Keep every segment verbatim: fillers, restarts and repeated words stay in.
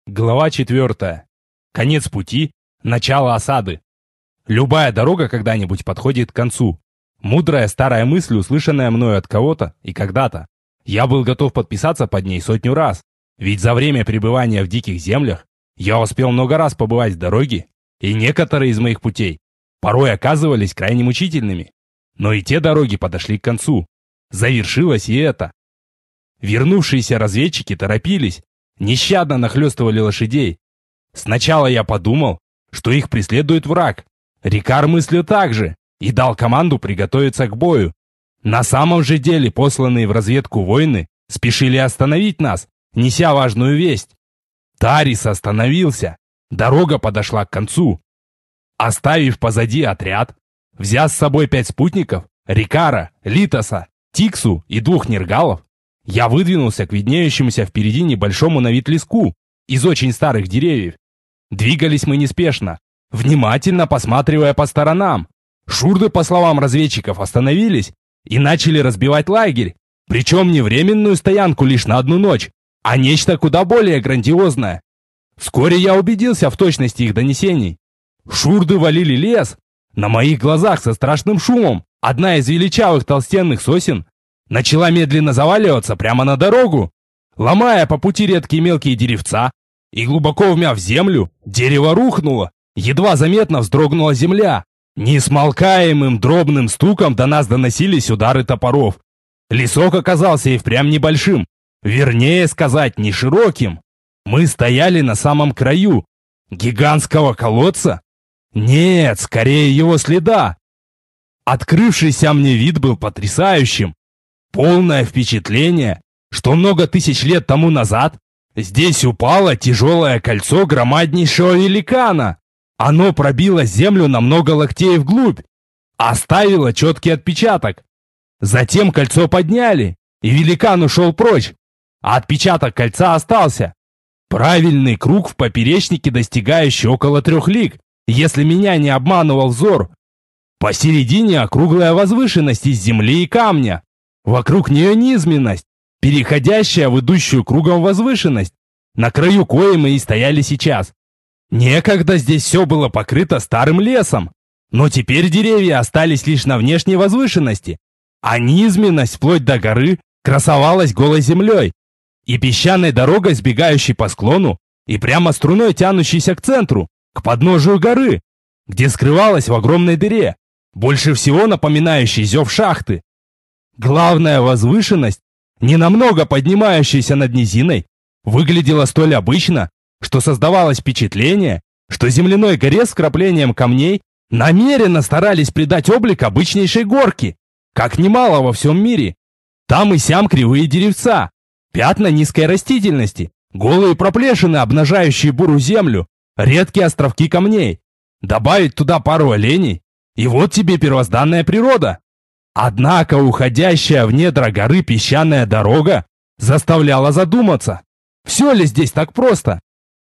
Глава четвертая. Конец пути. Начало осады. Любая дорога когда-нибудь подходит к концу. Мудрая старая мысль, услышанная мною от кого-то и когда-то. Я был готов подписаться под ней сотню раз. Ведь за время пребывания в диких землях я успел много раз побывать в дороге, и некоторые из моих путей порой оказывались крайне мучительными. Но и те дороги подошли к концу. Завершилось и это. Вернувшиеся разведчики торопились, нещадно нахлёстывали лошадей. Сначала я подумал, что их преследует враг. Рикар мыслил так же и дал команду приготовиться к бою. На самом же деле посланные в разведку воины спешили остановить нас, неся важную весть. Тарис остановился, дорога подошла к концу. Оставив позади отряд, взяв с собой пять спутников, Рикара, Литоса, Тиксу и двух нергалов, я выдвинулся к виднеющемуся впереди небольшому на вид леску из очень старых деревьев. Двигались мы неспешно, внимательно посматривая по сторонам. Шурды, по словам разведчиков, остановились и начали разбивать лагерь, причем не временную стоянку лишь на одну ночь, а нечто куда более грандиозное. Вскоре я убедился в точности их донесений. Шурды валили лес. На моих глазах со страшным шумом одна из величавых толстенных сосен начала медленно заваливаться прямо на дорогу, ломая по пути редкие мелкие деревца, и глубоко вмяв землю, дерево рухнуло, едва заметно вздрогнула земля. Несмолкаемым дробным стуком до нас доносились удары топоров. Лесок оказался и впрямь небольшим, вернее сказать, не широким. Мы стояли на самом краю гигантского колодца? Нет, скорее его следа. Открывшийся мне вид был потрясающим. Полное впечатление, что много тысяч лет тому назад здесь упало тяжелое кольцо громаднейшего великана. Оно пробило землю на много локтей вглубь, оставило четкий отпечаток. Затем кольцо подняли, и великан ушел прочь, а отпечаток кольца остался. Правильный круг в поперечнике, достигающий около трех лиг, если меня не обманывал взор. Посередине округлая возвышенность из земли и камня. Вокруг нее низменность, переходящая в идущую кругом возвышенность, на краю коей мы и стояли сейчас. Некогда здесь все было покрыто старым лесом, но теперь деревья остались лишь на внешней возвышенности, а низменность вплоть до горы красовалась голой землей и песчаной дорогой, сбегающей по склону и прямо струной тянущейся к центру, к подножию горы, где скрывалась в огромной дыре, больше всего напоминающей зев шахты. Главная возвышенность, ненамного поднимающаяся над низиной, выглядела столь обычно, что создавалось впечатление, что земляной горе с вкраплением камней намеренно старались придать облик обычнейшей горки, как немало во всем мире. Там и сям кривые деревца, пятна низкой растительности, голые проплешины, обнажающие бурую землю, редкие островки камней. Добавить туда пару оленей, и вот тебе первозданная природа. Однако уходящая в недра горы песчаная дорога заставляла задуматься, все ли здесь так просто.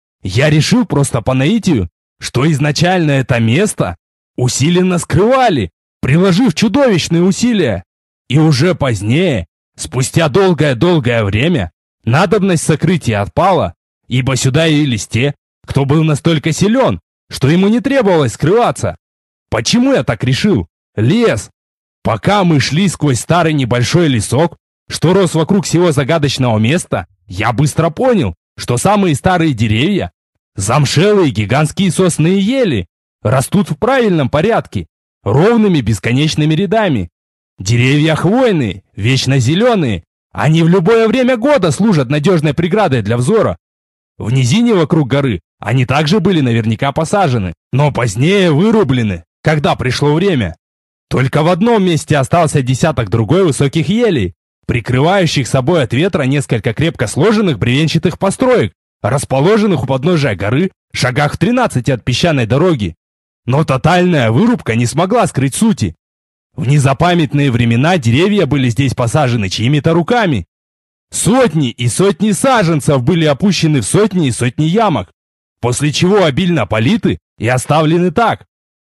Я решил просто по наитию, что изначально это место усиленно скрывали, приложив чудовищные усилия. И уже позднее, спустя долгое-долгое время, надобность сокрытия отпала, ибо сюда явились те, кто был настолько силен, что ему не требовалось скрываться. Почему я так решил? Лес. Пока мы шли сквозь старый небольшой лесок, что рос вокруг всего загадочного места, я быстро понял, что самые старые деревья, замшелые гигантские сосны и ели, растут в правильном порядке, ровными бесконечными рядами. Деревья хвойные, вечно зеленые, они в любое время года служат надежной преградой для взора. В низине вокруг горы они также были наверняка посажены, но позднее вырублены, когда пришло время. Только в одном месте остался десяток другой высоких елей, прикрывающих собой от ветра несколько крепко сложенных бревенчатых построек, расположенных у подножия горы, в шагах в тринадцати от песчаной дороги. Но тотальная вырубка не смогла скрыть сути. В незапамятные времена деревья были здесь посажены чьими-то руками. Сотни и сотни саженцев были опущены в сотни и сотни ямок, после чего обильно политы и оставлены так.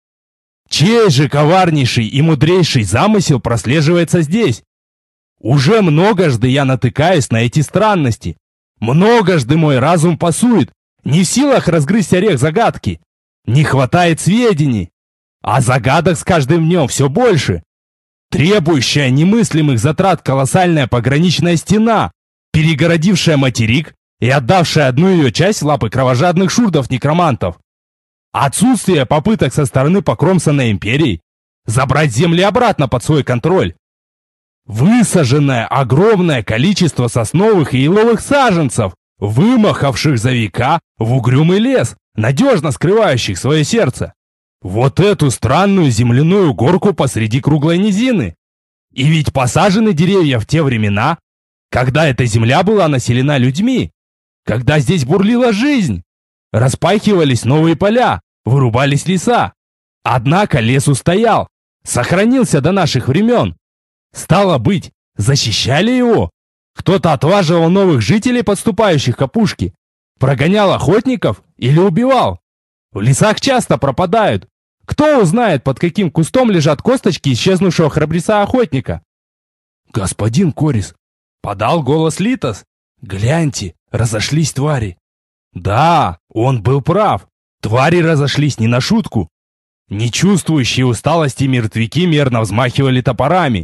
Чей же коварнейший и мудрейший замысел прослеживается здесь? Уже многожды я натыкаюсь на эти странности. Многожды мой разум пасует, Не в силах разгрызть орех загадки. Не хватает сведений. А загадок с каждым днем все больше. Требующая немыслимых затрат колоссальная пограничная стена, перегородившая материк и отдавшая одну ее часть в лапы кровожадных шурдов-некромантов. Отсутствие попыток со стороны покромсанной империи забрать земли обратно под свой контроль. Высаженное огромное количество сосновых и еловых саженцев, вымахавших за века в угрюмый лес, надежно скрывающих свое сердце. Вот эту странную земляную горку посреди круглой низины. И ведь посажены деревья в те времена, когда эта земля была населена людьми, когда здесь бурлила жизнь. Распахивались новые поля, вырубались леса. Однако лес устоял, сохранился до наших времен. Стало быть, защищали его. Кто-то отваживал новых жителей, подступающих к опушке, прогонял охотников или убивал. В лесах часто пропадают. Кто узнает, под каким кустом лежат косточки исчезнувшего храбреца-охотника? «Господин Корис», — подал голос Литос, — «гляньте, разошлись твари». Да, он был прав. Твари разошлись не на шутку. Не чувствующие усталости мертвяки мерно взмахивали топорами.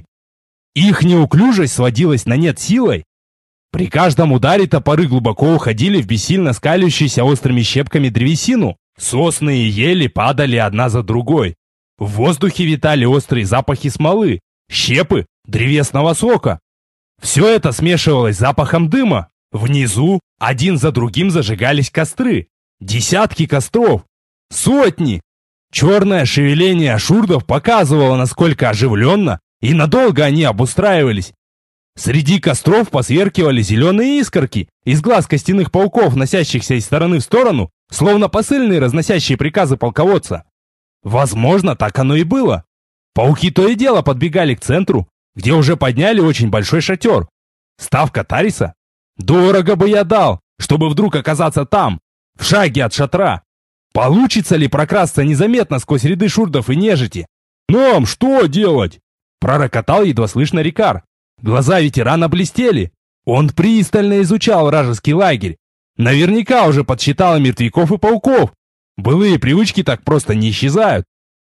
Их неуклюжесть сводилась на нет силой. При каждом ударе топоры глубоко уходили в бессильно скалящуюся острыми щепками древесину. Сосны и ели падали одна за другой. В воздухе витали острые запахи смолы, щепы, древесного сока. Все это смешивалось с запахом дыма. Внизу один за другим зажигались костры. Десятки костров. Сотни. Черное шевеление ашурдов показывало, насколько оживленно и надолго они обустраивались. Среди костров посверкивали зеленые искорки из глаз костяных пауков, носящихся из стороны в сторону, словно посыльные, разносящие приказы полководца. Возможно, так оно и было. Пауки то и дело подбегали к центру, где уже подняли очень большой шатер. Ставка Тариса? Дорого бы я дал, чтобы вдруг оказаться там, в шаге от шатра. Получится ли прокрасться незаметно сквозь ряды шурдов и нежити? «Нам что делать?» — пророкотал едва слышно Рикар. Глаза ветерана блестели. Он пристально изучал вражеский лагерь. Наверняка уже подсчитал мертвяков и пауков. Былые привычки так просто не исчезают.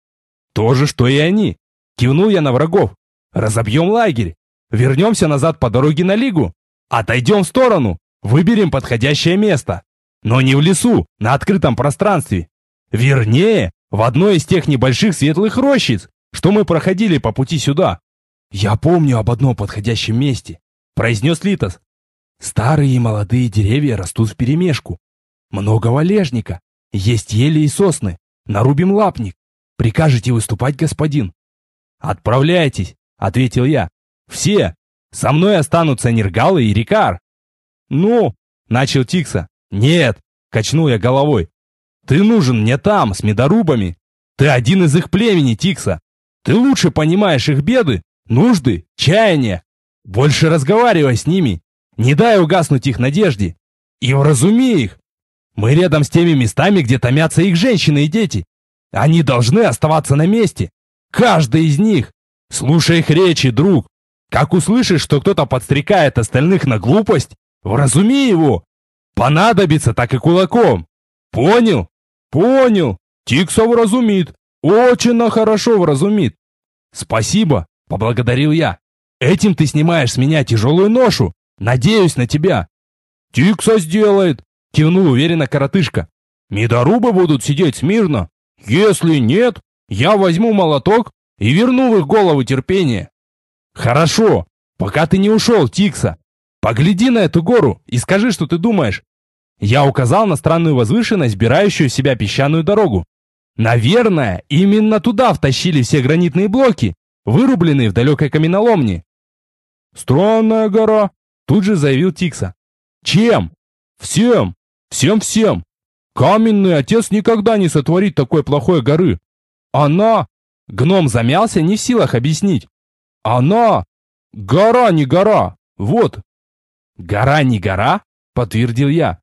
То же, что и они. Кивнул я на врагов. Разобьем лагерь. Вернемся назад по дороге на Лигу. Отойдем в сторону. Выберем подходящее место. Но не в лесу, на открытом пространстве. Вернее, в одной из тех небольших светлых рощиц, что мы проходили по пути сюда. «Я помню об одном подходящем месте», — произнес Литос. «Старые и молодые деревья растут вперемешку. Много валежника. Есть ели и сосны. Нарубим лапник. Прикажете выступать, господин?» «Отправляйтесь», — ответил я. «Все. Со мной останутся Нергалы и Рикар». «Ну», — начал Тикса. «Нет», — качнул я головой. «Ты нужен мне там, с медорубами. Ты один из их племени, Тикса. Ты лучше понимаешь их беды, нужды, чаяния. Больше разговаривай с ними. Не дай угаснуть их надежде. И вразуми их. Мы рядом с теми местами, где томятся их женщины и дети. Они должны оставаться на месте. Каждый из них. Слушай их речи, друг. Как услышишь, что кто-то подстрекает остальных на глупость, вразуми его. Понадобится, так и кулаком. Понял? Понял. Тикса вразумит. Очень хорошо вразумит. Спасибо, поблагодарил я. Этим ты снимаешь с меня тяжелую ношу. Надеюсь на тебя. Тикса сделает, кивнул уверенно коротышка. Медорубы будут сидеть смирно. Если нет, я возьму молоток и верну в их головы терпение. Хорошо, пока ты не ушел, Тикса. Погляди на эту гору и скажи, что ты думаешь. Я указал на странную возвышенность, сбирающую в себя песчаную дорогу. Наверное, именно туда втащили все гранитные блоки, вырубленные в далекой каменоломне. «Странная гора», — тут же заявил Тикса. «Чем?» «Всем! Всем-всем! Каменный отец никогда не сотворит такой плохой горы. Она...» Гном замялся, не в силах объяснить. «Она... гора не гора, вот». «Гора не гора?» — подтвердил я.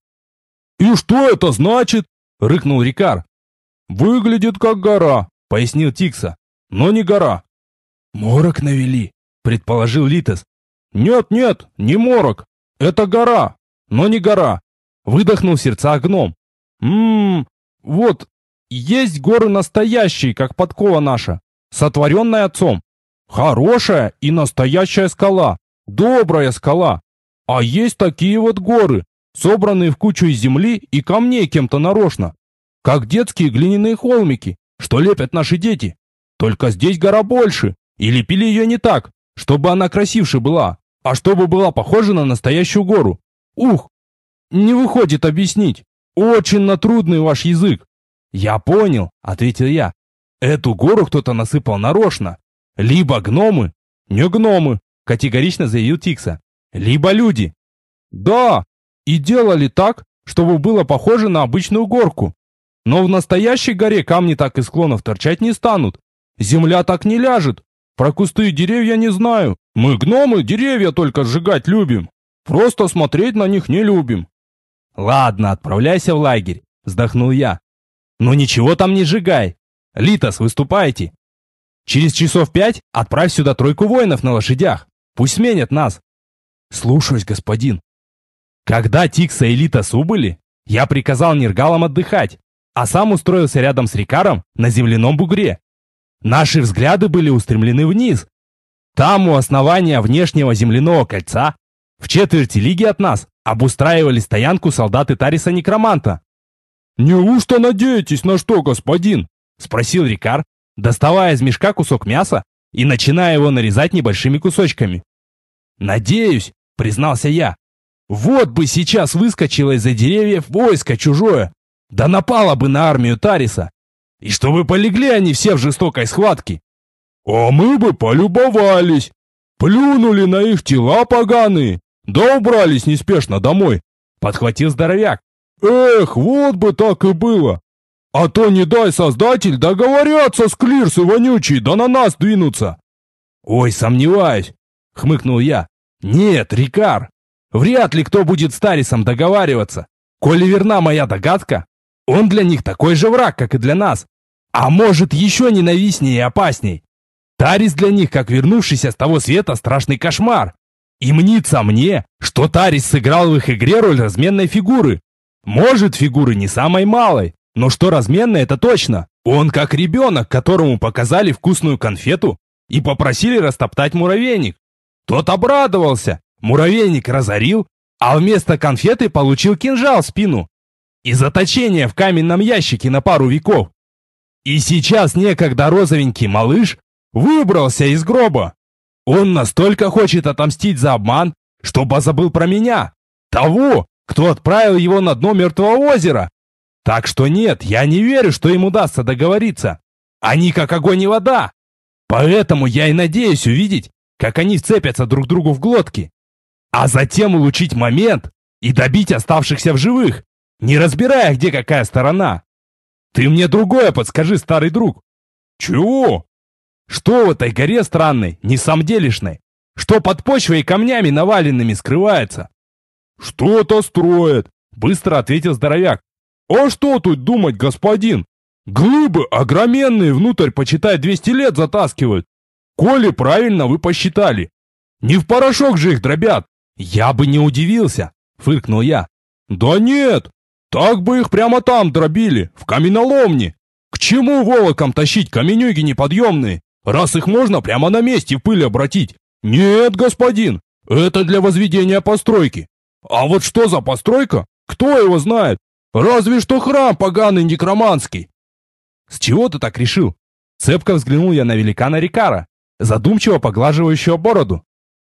«И что это значит?» — рыкнул Рикар. «Выглядит как гора», — пояснил Тикса, — «но не гора». «Морок навели», — предположил Литос. «Нет-нет, не морок. Это гора, но не гора», — выдохнул в сердцах гном. Ммм, вот, есть горы настоящие, как подкова наша, сотворенная отцом. Хорошая и настоящая скала, добрая скала. А есть такие вот горы, собранные в кучу из земли и камней кем-то нарочно, как детские глиняные холмики, что лепят наши дети. Только здесь гора больше, и лепили ее не так, чтобы она красивше была, а чтобы была похожа на настоящую гору. Ух, не выходит объяснить. Очень натрудный ваш язык. Я понял, ответил я. Эту гору кто-то насыпал нарочно. Либо гномы, не гномы, категорично заявил Тикса, либо люди. Да, и делали так, чтобы было похоже на обычную горку. Но в настоящей горе камни так из склонов торчать не станут. Земля так не ляжет. Про кусты и деревья не знаю. Мы, гномы, деревья только сжигать любим. Просто смотреть на них не любим. Ладно, отправляйся в лагерь, вздохнул я. Но ничего там не сжигай. Литос, выступайте. Через часов пять отправь сюда тройку воинов на лошадях. Пусть сменят нас. Слушаюсь, господин. Когда Тикса и Литос убыли, я приказал нергалам отдыхать, а сам устроился рядом с Рикаром на земляном бугре. Наши взгляды были устремлены вниз. Там, у основания внешнего земляного кольца, в четверти лиги от нас, обустраивали стоянку солдаты Тариса-некроманта. «Неужто надеетесь на что, господин?» — спросил Рикар, доставая из мешка кусок мяса и начиная его нарезать небольшими кусочками. «Надеюсь», — признался я. «Вот бы сейчас выскочило из-за деревьев войско чужое, да напало бы на армию Тариса, и чтобы полегли они все в жестокой схватке. А мы бы полюбовались, плюнули на их тела поганые, да убрались неспешно домой», — подхватил здоровяк. «Эх, вот бы так и было! А то не дай создатель договорятся с клирсы вонючие, да на нас двинутся!» «Ой, сомневаюсь!» — хмыкнул я. «Нет, Рикар, вряд ли кто будет с Тарисом договариваться. Коли верна моя догадка, он для них такой же враг, как и для нас. А может, еще ненавистнее и опасней. Тарис для них, как вернувшийся с того света, страшный кошмар. И мнится мне, что Тарис сыграл в их игре роль разменной фигуры. Может, фигуры не самой малой, но что разменной, это точно. Он как ребенок, которому показали вкусную конфету и попросили растоптать муравейник. Тот обрадовался, муравейник разорил, а вместо конфеты получил кинжал в спину и заточение в каменном ящике на пару веков. И сейчас некогда розовенький малыш выбрался из гроба. Он настолько хочет отомстить за обман, что забыл про меня, того, кто отправил его на дно мертвого озера. Так что нет, я не верю, что им удастся договориться. Они как огонь и вода. Поэтому я и надеюсь увидеть, как они вцепятся друг другу в глотки. А затем улучшить момент и добить оставшихся в живых, не разбирая, где какая сторона. Ты мне другое подскажи, старый друг. Чего? Что в этой горе странной, несамделишной? Что под почвой и камнями наваленными скрывается? Что-то строят, быстро ответил здоровяк. А что тут думать, господин? Глыбы огроменные внутрь, почитай, двести лет затаскивают. Коли правильно вы посчитали. Не в порошок же их дробят. Я бы не удивился, фыркнул я. Да нет, так бы их прямо там дробили, в каменоломне. К чему волоком тащить каменюги неподъемные, раз их можно прямо на месте в пыль обратить? Нет, господин, это для возведения постройки. А вот что за постройка, кто его знает? Разве что храм поганый некроманский. С чего ты так решил? Цепко взглянул я на великана Рикара, задумчиво поглаживающего бороду.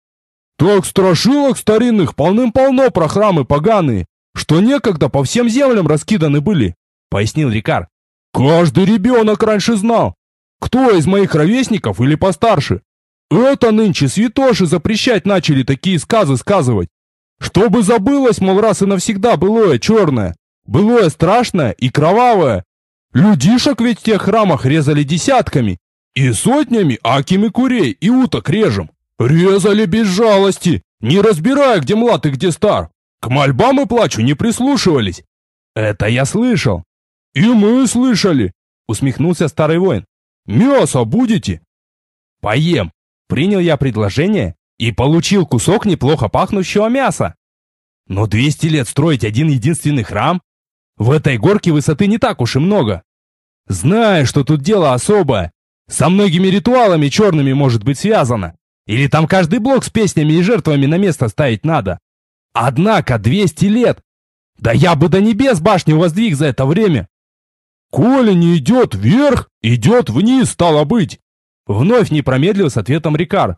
Так страшилок старинных полным-полно про храмы поганые, что некогда по всем землям раскиданы были, пояснил Рикар. Каждый ребенок раньше знал, кто из моих ровесников или постарше. Это нынче святоши запрещать начали такие сказы сказывать. Чтобы забылось, мол, раз и навсегда былое черное, былое страшное и кровавое. Людишек ведь в тех храмах резали десятками и сотнями акими курей и уток режем. Резали без жалости, не разбирая, где млад и где стар. К мольбам и плачу не прислушивались. Это я слышал. И мы слышали, усмехнулся старый воин. Мясо будете? Поем. Принял я предложение и получил кусок неплохо пахнущего мяса. Но двести лет строить один единственный храм? В этой горке высоты не так уж и много. Знаю, что тут дело особое. Со многими ритуалами черными может быть связано. Или там каждый блок с песнями и жертвами на место ставить надо. Однако двести лет. Да я бы до небес башню воздвиг за это время. Коли не идет вверх, идет вниз, стало быть. Вновь не промедлил с ответом Рикар.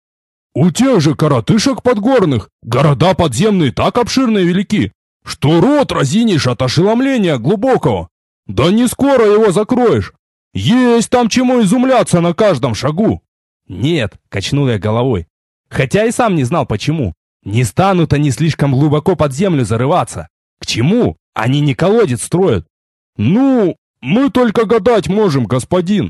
У тех же коротышек подгорных города подземные так обширны и велики, что рот разинишь от ошеломления глубокого. Да не скоро его закроешь. Есть там чему изумляться на каждом шагу. Нет, качнул я головой. Хотя и сам не знал почему. Не станут они слишком глубоко под землю зарываться. К чему? Они не колодец строят. Ну, мы только гадать можем, господин.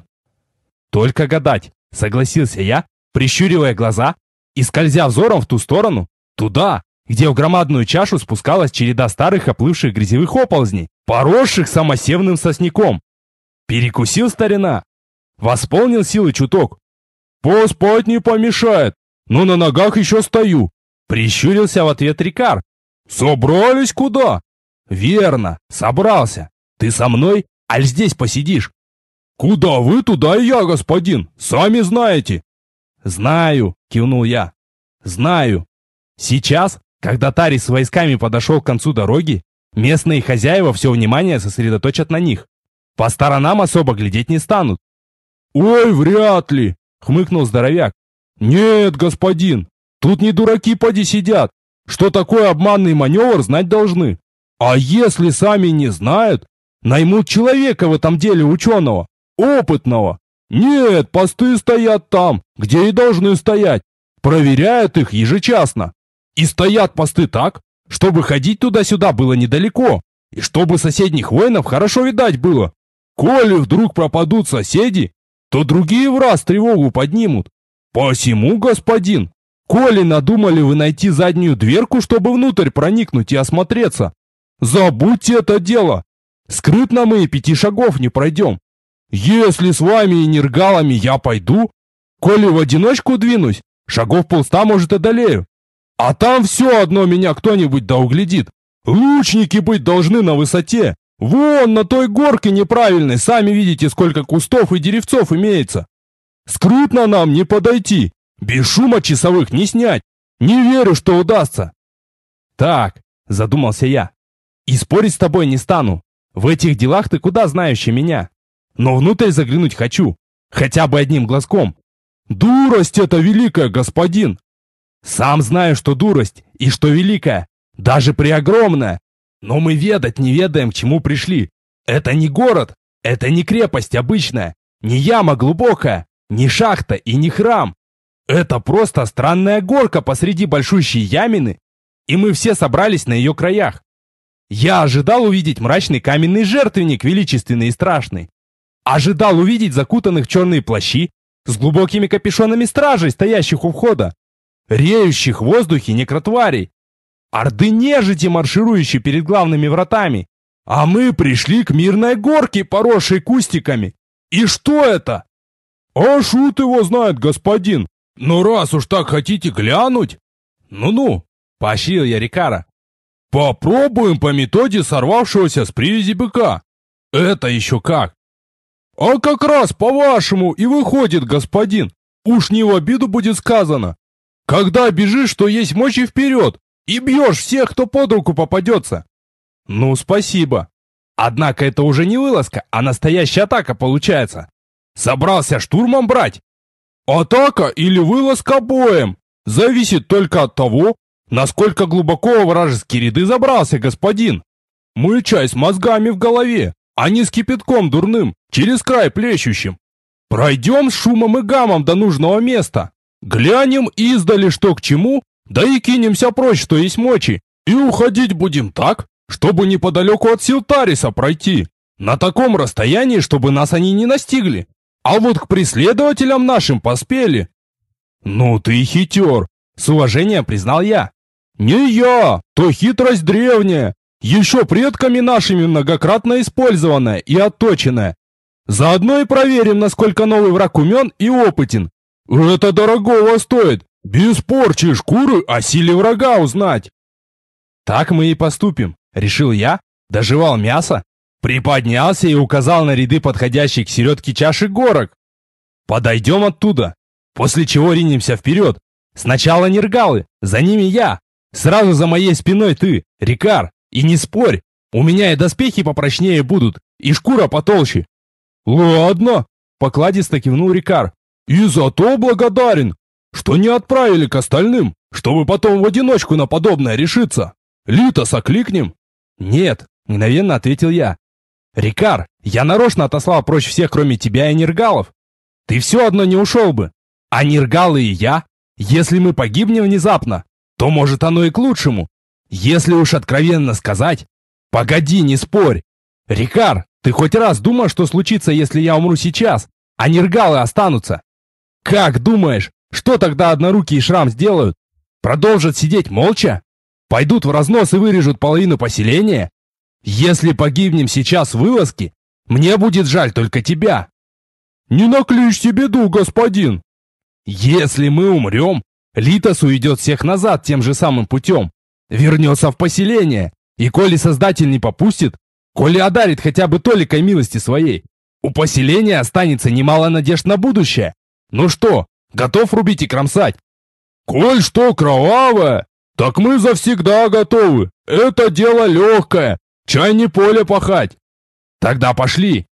Только гадать, согласился я, прищуривая глаза и скользя взором в ту сторону, туда, где в громадную чашу спускалась череда старых оплывших грязевых оползней, поросших самосевным сосняком. Перекусил старина. Восполнил силы чуток. Поспать не помешает, но на ногах еще стою. Прищурился в ответ Рикар. Собрались куда? Верно, собрался. Ты со мной, аль здесь посидишь? Куда вы, туда и я, господин, сами знаете. Знаю, кивнул я. Знаю. Сейчас, когда Тари с войсками подошел к концу дороги, местные хозяева все внимание сосредоточат на них. По сторонам особо глядеть не станут. Ой, вряд ли, хмыкнул здоровяк. Нет, господин, тут не дураки поди сидят. Что такое обманный маневр, знать должны. А если сами не знают, наймут человека в этом деле ученого, опытного. Нет, посты стоят там, где и должны стоять. Проверяют их ежечасно. И стоят посты так, чтобы ходить туда-сюда было недалеко, и чтобы соседних воинов хорошо видать было. Коли вдруг пропадут соседи, то другие в раз тревогу поднимут. Посему, господин, коли надумали вы найти заднюю дверку, чтобы внутрь проникнуть и осмотреться, забудьте это дело. Скрытно мы и пяти шагов не пройдем. Если с вами и нергалами я пойду, коли в одиночку двинусь, шагов полста, может, одолею. А там все одно меня кто-нибудь да углядит. Лучники быть должны на высоте. Вон на той горке неправильной, сами видите, сколько кустов и деревцов имеется. Скрытно нам не подойти, без шума часовых не снять. Не верю, что удастся. Так, задумался я, и спорить с тобой не стану. В этих делах ты куда знающий меня. Но внутрь заглянуть хочу, хотя бы одним глазком. Дурость это великая, господин. Сам знаю, что дурость и что великая, даже преогромная. Но мы ведать не ведаем, к чему пришли. Это не город, это не крепость обычная, не яма глубокая, не шахта и не храм. Это просто странная горка посреди большущей ямины, и мы все собрались на ее краях. Я ожидал увидеть мрачный каменный жертвенник, величественный и страшный. Ожидал увидеть закутанных в черные плащи с глубокими капюшонами стражей, стоящих у входа, реющих в воздухе некротварей, орды нежити, марширующие перед главными вратами. А мы пришли к мирной горке, поросшей кустиками. И что это? А шут его знает, господин. Но раз уж так хотите глянуть... Ну-ну, поощрил я Рикара. Попробуем по методе сорвавшегося с привязи быка. Это еще как? А как раз по-вашему и выходит, господин. Уж не в обиду будет сказано. Когда бежишь, что есть мочи вперед, и бьешь всех, кто под руку попадется. Ну, спасибо. Однако это уже не вылазка, а настоящая атака получается. Собрался штурмом брать? Атака или вылазка боем? Зависит только от того, насколько глубоко во вражеские ряды забрался господин. Мы чай с мозгами в голове, а не с кипятком дурным, через край плещущим. Пройдем с шумом и гамом до нужного места. Глянем издали, что к чему, да и кинемся прочь, что есть мочи. И уходить будем так, чтобы неподалеку от Силтариса пройти. На таком расстоянии, чтобы нас они не настигли. А вот к преследователям нашим поспели. Ну ты хитер, с уважением признал я. Не я, то хитрость древняя, еще предками нашими многократно использованная и отточенная. Заодно и проверим, насколько новый враг умен и опытен. Это дорогого стоит, без порчи шкуры о силе врага узнать. Так мы и поступим, решил я, доживал мясо, приподнялся и указал на ряды подходящих к середке чаши горок. Подойдем оттуда, после чего ринемся вперед. Сначала нергалы, за ними я. Сразу за моей спиной ты, Рикар. И не спорь, у меня и доспехи попрочнее будут, и шкура потолще. Ладно, покладисто кивнул Рикар. И за то благодарен, что не отправили к остальным, чтобы потом в одиночку на подобное решиться. Литоса кликнем? Нет, мгновенно ответил я. Рикар, я нарочно отослал прочь всех, кроме тебя и нергалов. Ты все одно не ушел бы. А нергалы и я, если мы погибнем внезапно, то может оно и к лучшему. Если уж откровенно сказать... Погоди, не спорь. Рикар, ты хоть раз думал, что случится, если я умру сейчас, а нергалы останутся? Как думаешь, что тогда однорукий и Шрам сделают? Продолжат сидеть молча? Пойдут в разнос и вырежут половину поселения? Если погибнем сейчас в вылазке, мне будет жаль только тебя. Не накличьте беду, господин. Если мы умрем, Литос уйдет всех назад тем же самым путем. Вернется в поселение. И коли Создатель не попустит, коли одарит хотя бы толикой милости своей, у поселения останется немало надежд на будущее. Ну что, готов рубить и кромсать? Коль что кровавое, так мы завсегда готовы. Это дело легкое, чай не поле пахать. Тогда пошли.